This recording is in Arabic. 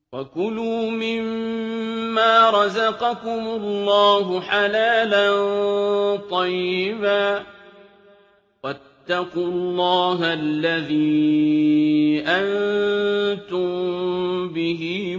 وَكُلُوا مِمَّا رَزَقَكُمُ اللَّهُ حَلَالًا طَيِّبًا ۚ وَاتَّقُوا اللَّهَ الَّذِي أَنتُم بِهِ